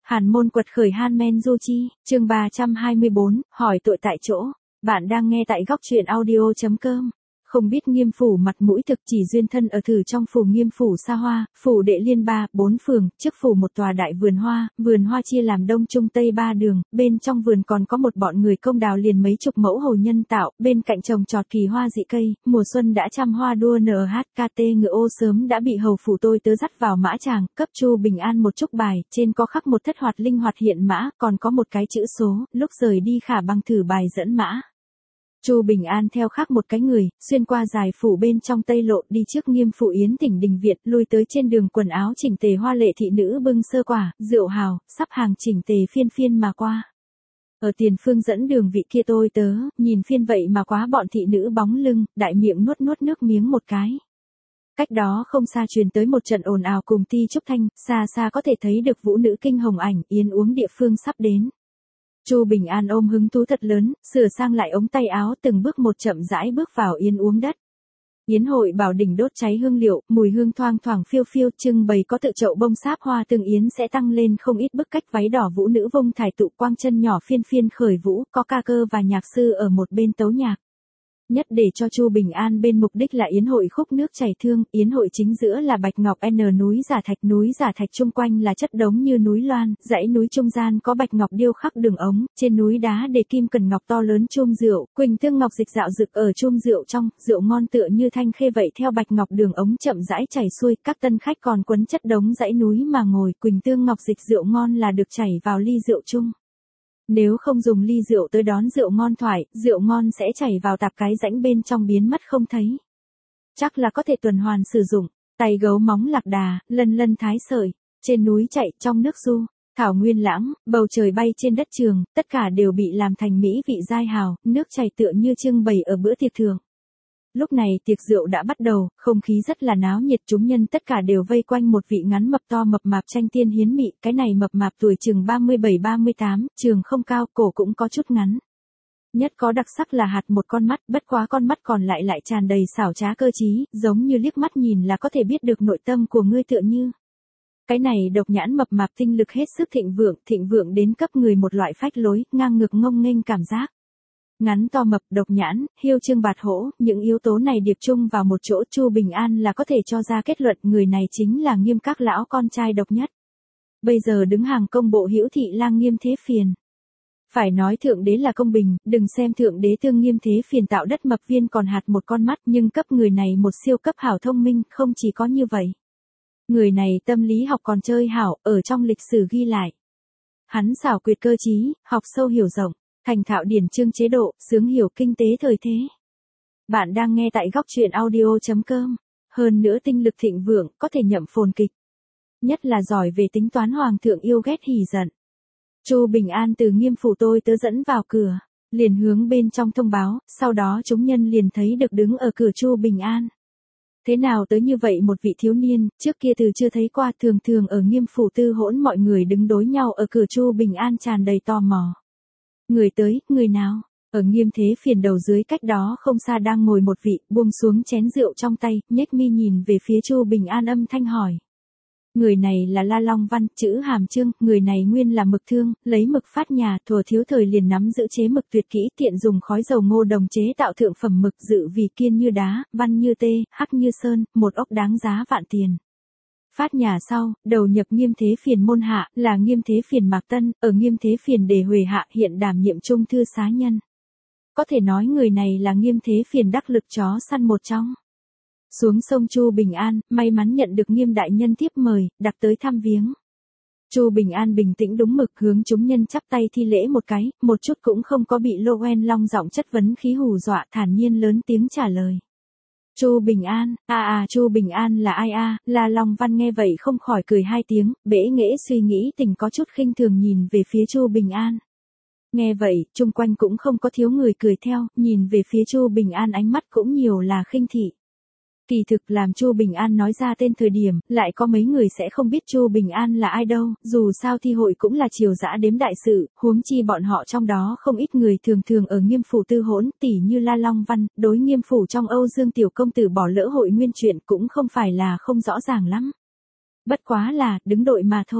Hàn môn quật khởi Hanmen Du Chi, chương 324, hỏi tội tại chỗ. Bạn đang nghe tại góc truyện audio.com. Không biết Nghiêm phủ mặt mũi thực chỉ duyên thân ở thử trong phủ Nghiêm phủ xa hoa, phủ Đệ Liên 3-4 phường, trước phủ một tòa đại vườn hoa chia làm đông trung tây 3 đường, bên trong vườn còn có một bọn người công đào liền mấy chục mẫu hồ nhân tạo, bên cạnh trồng trọt kỳ hoa dị cây, mùa xuân đã trăm hoa đua nở HKT ngựa ô sớm đã bị hầu phủ tôi tớ dắt vào mã tràng, cấp Chu Bình An một chúc bài, trên có khắc một thất hoạt linh hoạt hiện mã, còn có một cái chữ số, lúc rời đi khả bằng thử bài dẫn mã. Chu Bình An theo khắc một cái người, xuyên qua dài phủ bên trong tây lộ đi trước Nghiêm phủ Yến Thỉnh Đình Việt, lui tới trên đường quần áo chỉnh tề hoa lệ thị nữ bưng sơ quả, rượu hào, sắp hàng chỉnh tề phiên phiên mà qua. Ở tiền phương dẫn đường vị kia tôi tớ, nhìn phiên vậy mà quá bọn thị nữ bóng lưng, đại miệng nuốt nước miếng một cái. Cách đó không xa truyền tới một trận ồn ào cùng ti trúc thanh, xa xa có thể thấy được vũ nữ kinh hồng ảnh, yến uống địa phương sắp đến. Chu Bình An ôm hứng thú thật lớn, sửa sang lại ống tay áo từng bước một chậm rãi bước vào yến uống đất. Yến hội bảo đỉnh đốt cháy hương liệu, mùi hương thoang thoảng phiêu phiêu, trưng bày có tự chậu bông sáp hoa tương yến sẽ tăng lên không ít bức cách váy đỏ vũ nữ vông thải tụ quang chân nhỏ phiên phiên khởi vũ, có ca cơ và nhạc sư ở một bên tấu nhạc. Nhất để cho Chu Bình An bên mục đích là yến hội khúc nước chảy thương, yến hội chính giữa là bạch ngọc núi giả thạch chung quanh là chất đống như núi loan, dãy núi trung gian có bạch ngọc điêu khắc đường ống, trên núi đá để kim cần ngọc to lớn chum rượu, quỳnh tương ngọc dịch dạo rực ở chum rượu trong, rượu ngon tựa như thanh khê vậy theo bạch ngọc đường ống chậm rãi chảy xuôi, các tân khách còn quấn chất đống dãy núi mà ngồi, quỳnh tương ngọc dịch rượu ngon là được chảy vào ly rượu chung. Nếu không dùng ly rượu tới đón rượu ngon thoải, rượu ngon sẽ chảy vào tạp cái rãnh bên trong biến mất không thấy. Chắc là có thể tuần hoàn sử dụng, tay gấu móng lạc đà, lân thái sợi, trên núi chạy, trong nước du, thảo nguyên lãng, bầu trời bay trên đất trường, tất cả đều bị làm thành mỹ vị dai hào, nước chảy tựa như trưng bày ở bữa tiệc thường. Lúc này tiệc rượu đã bắt đầu, không khí rất là náo nhiệt, chúng nhân tất cả đều vây quanh một vị ngắn mập to mập mạp tranh tiên hiến mị, cái này mập mạp tuổi chừng 37-38, trường không cao, cổ cũng có chút ngắn. Nhất có đặc sắc là hạt một con mắt, bất quá con mắt còn lại tràn đầy xảo trá cơ trí, giống như liếc mắt nhìn là có thể biết được nội tâm của ngươi tựa như. Cái này độc nhãn mập mạp tinh lực hết sức thịnh vượng đến cấp người một loại phách lối, ngang ngược ngông nghênh cảm giác. Ngắn to mập, độc nhãn, hiêu trương bạt hổ, những yếu tố này điệp chung vào một chỗ, Chu Bình An là có thể cho ra kết luận người này chính là Nghiêm các lão con trai độc nhất. Bây giờ đứng hàng công bộ Hữu Thị Lang Nghiêm Thế Phiền. Phải nói thượng đế là công bình, đừng xem thượng đế thương Nghiêm Thế Phiền tạo đất mập viên còn hạt một con mắt, nhưng cấp người này một siêu cấp hảo thông minh, không chỉ có như vậy. Người này tâm lý học còn chơi hảo, ở trong lịch sử ghi lại. Hắn xảo quyệt cơ trí, học sâu hiểu rộng. Thành thạo điển chương chế độ, sướng hiểu kinh tế thời thế. Bạn đang nghe tại góc truyện audio.com. Hơn nữa tinh lực thịnh vượng, có thể nhậm phồn kịch. Nhất là giỏi về tính toán hoàng thượng yêu ghét hỉ giận. Chu Bình An từ Nghiêm phủ tôi tớ dẫn vào cửa, liền hướng bên trong thông báo, sau đó chúng nhân liền thấy được đứng ở cửa Chu Bình An. Thế nào tới như vậy một vị thiếu niên, trước kia từ chưa thấy qua, thường ở Nghiêm phủ tư hỗn mọi người đứng đối nhau ở cửa Chu Bình An tràn đầy tò mò. Người tới, người nào? Ở Nghiêm Thế Phiền đầu dưới cách đó không xa đang ngồi một vị, buông xuống chén rượu trong tay, nhếch mi nhìn về phía Chu Bình An âm thanh hỏi. Người này là La Long Văn, chữ Hàm Trương, người này nguyên là mực thương, lấy mực phát nhà, thuở thiếu thời liền nắm giữ chế mực tuyệt kỹ, tiện dùng khói dầu ngô đồng chế tạo thượng phẩm mực, dự vì kiên như đá, văn như tê, hắc như sơn, một ốc đáng giá vạn tiền. Phát nhà sau, đầu nhập Nghiêm Thế Phiền môn hạ, là Nghiêm Thế Phiền Mạc Tân, ở Nghiêm Thế Phiền đề Huệ hạ hiện đảm nhiệm trung thư xá nhân. Có thể nói người này là Nghiêm Thế Phiền đắc lực chó săn một trong. Xuống sông Chu Bình An, may mắn nhận được Nghiêm đại nhân tiếp mời, đặc tới thăm viếng. Chu Bình An bình tĩnh đúng mực hướng chúng nhân chắp tay thi lễ một cái, một chút cũng không có bị Loen long giọng chất vấn khí hù dọa, thản nhiên lớn tiếng trả lời. Chu Bình An, Chu Bình An là ai La Long Văn nghe vậy không khỏi cười hai tiếng, bẽ nghễ suy nghĩ tình có chút khinh thường nhìn về phía Chu Bình An. Nghe vậy, chung quanh cũng không có thiếu người cười theo, nhìn về phía Chu Bình An ánh mắt cũng nhiều là khinh thị. Kỳ thực làm Chu Bình An nói ra tên thời điểm, lại có mấy người sẽ không biết Chu Bình An là ai đâu, dù sao thi hội cũng là triều dã đếm đại sự, huống chi bọn họ trong đó không ít người thường ở Nghiêm phủ tư hỗn, tỉ như La Long Văn, đối Nghiêm phủ trong Âu Dương tiểu công tử bỏ lỡ hội nguyên chuyện cũng không phải là không rõ ràng lắm. Bất quá là, đứng đội mà thôi.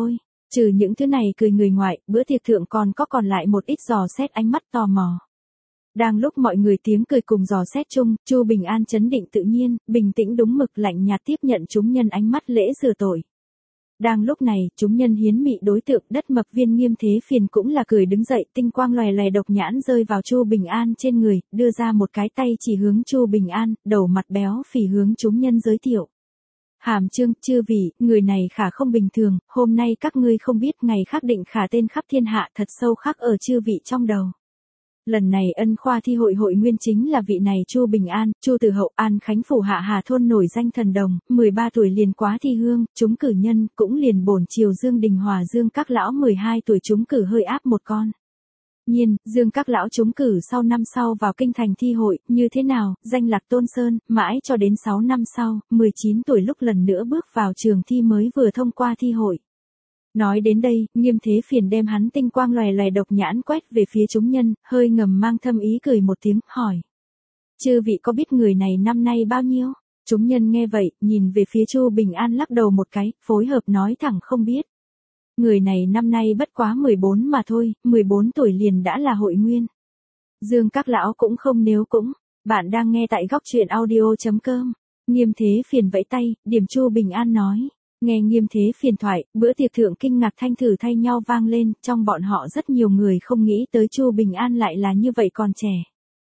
Trừ những thứ này cười người ngoại, bữa tiệc thượng còn lại một ít dò xét ánh mắt tò mò. Đang lúc mọi người tiếng cười cùng dò xét chung, Chu Bình An trấn định tự nhiên, bình tĩnh đúng mực lạnh nhạt tiếp nhận chúng nhân ánh mắt lễ rửa tội. Đang lúc này, chúng nhân hiến mị đối tượng đất mập viên Nghiêm Thế Phiền cũng là cười đứng dậy, tinh quang lòe lòe độc nhãn rơi vào Chu Bình An trên người, đưa ra một cái tay chỉ hướng Chu Bình An, đầu mặt béo phì hướng chúng nhân giới thiệu. Hàm Trương, chư vị, người này khả không bình thường, hôm nay các ngươi không biết, ngày khác định khả tên khắp thiên hạ thật sâu khắc ở chư vị trong đầu. Lần này ân khoa thi hội hội nguyên chính là vị này Chu Bình An, Chu Tử Hậu, An Khánh phủ Hạ Hà thôn nổi danh thần đồng, 13 tuổi liền quá thi hương, chúng cử nhân, cũng liền bổn triều Dương Đình Hòa Dương các lão 12 tuổi chúng cử hơi áp một con. Nhiên, Dương các lão chúng cử sau năm sau vào kinh thành thi hội, như thế nào, danh lạc Tôn Sơn, mãi cho đến 6 năm sau, 19 tuổi lúc lần nữa bước vào trường thi mới vừa thông qua thi hội. Nói đến đây, Nghiêm Thế Phiền đem hắn tinh quang lòe lòe độc nhãn quét về phía chúng nhân, hơi ngầm mang thâm ý cười một tiếng, hỏi. Chư vị có biết người này năm nay bao nhiêu? Chúng nhân nghe vậy, nhìn về phía Chu Bình An lắc đầu một cái, phối hợp nói thẳng không biết. Người này năm nay bất quá 14 mà thôi, 14 tuổi liền đã là hội nguyên. Dương các lão cũng không nếu cũng, bạn đang nghe tại góc truyện audio.com. Nghiêm Thế Phiền vẫy tay, điểm Chu Bình An nói. Nghe Nghiêm Thế Phiền thoại, bữa tiệc thượng kinh ngạc thanh thử thay nhau vang lên, trong bọn họ rất nhiều người không nghĩ tới Chu Bình An lại là như vậy còn trẻ.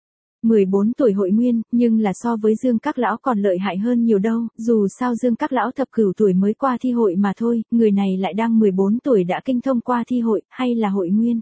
14 tuổi hội nguyên, nhưng là so với Dương các lão còn lợi hại hơn nhiều đâu, dù sao Dương các lão thập cửu tuổi mới qua thi hội mà thôi, người này lại đang 14 tuổi đã kinh thông qua thi hội, hay là hội nguyên.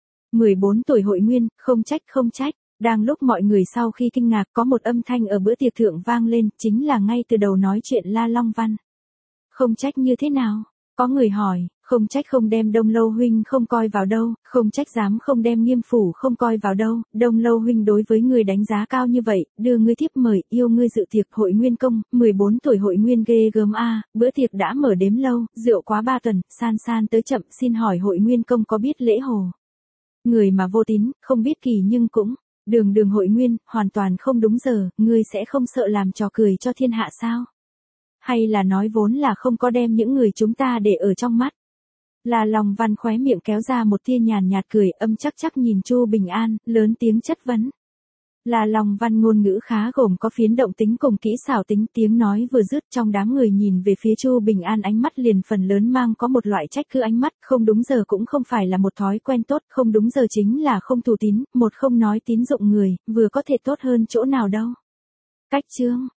14 tuổi hội nguyên, không trách. Đang lúc mọi người sau khi kinh ngạc có một âm thanh ở bữa tiệc thượng vang lên, chính là ngay từ đầu nói chuyện La Long Văn. Không trách như thế nào? Có người hỏi, không trách không đem Đông Lâu huynh không coi vào đâu, không trách dám không đem Nghiêm phủ không coi vào đâu, Đông Lâu huynh đối với người đánh giá cao như vậy, đưa ngươi thiếp mời, yêu ngươi dự tiệc hội nguyên công, 14 tuổi hội nguyên ghê gớm a, bữa tiệc đã mở đếm lâu, rượu quá 3 tuần, san tới chậm, xin hỏi hội nguyên công có biết lễ hồ? Người mà vô tín, không biết kỳ nhưng cũng, đường hội nguyên, hoàn toàn không đúng giờ, ngươi sẽ không sợ làm trò cười cho thiên hạ sao? Hay là nói vốn là không có đem những người chúng ta để ở trong mắt. La Long Văn khóe miệng kéo ra một tia nhàn nhạt cười, âm chắc nhìn Chu Bình An, lớn tiếng chất vấn. La Long Văn ngôn ngữ khá gồm có phiến động tính cùng kỹ xảo tính, tiếng nói vừa dứt trong đám người nhìn về phía Chu Bình An ánh mắt liền phần lớn mang có một loại trách cứ ánh mắt, không đúng giờ cũng không phải là một thói quen tốt, không đúng giờ chính là không thủ tín, một không nói tín dụng người, vừa có thể tốt hơn chỗ nào đâu. Cách chương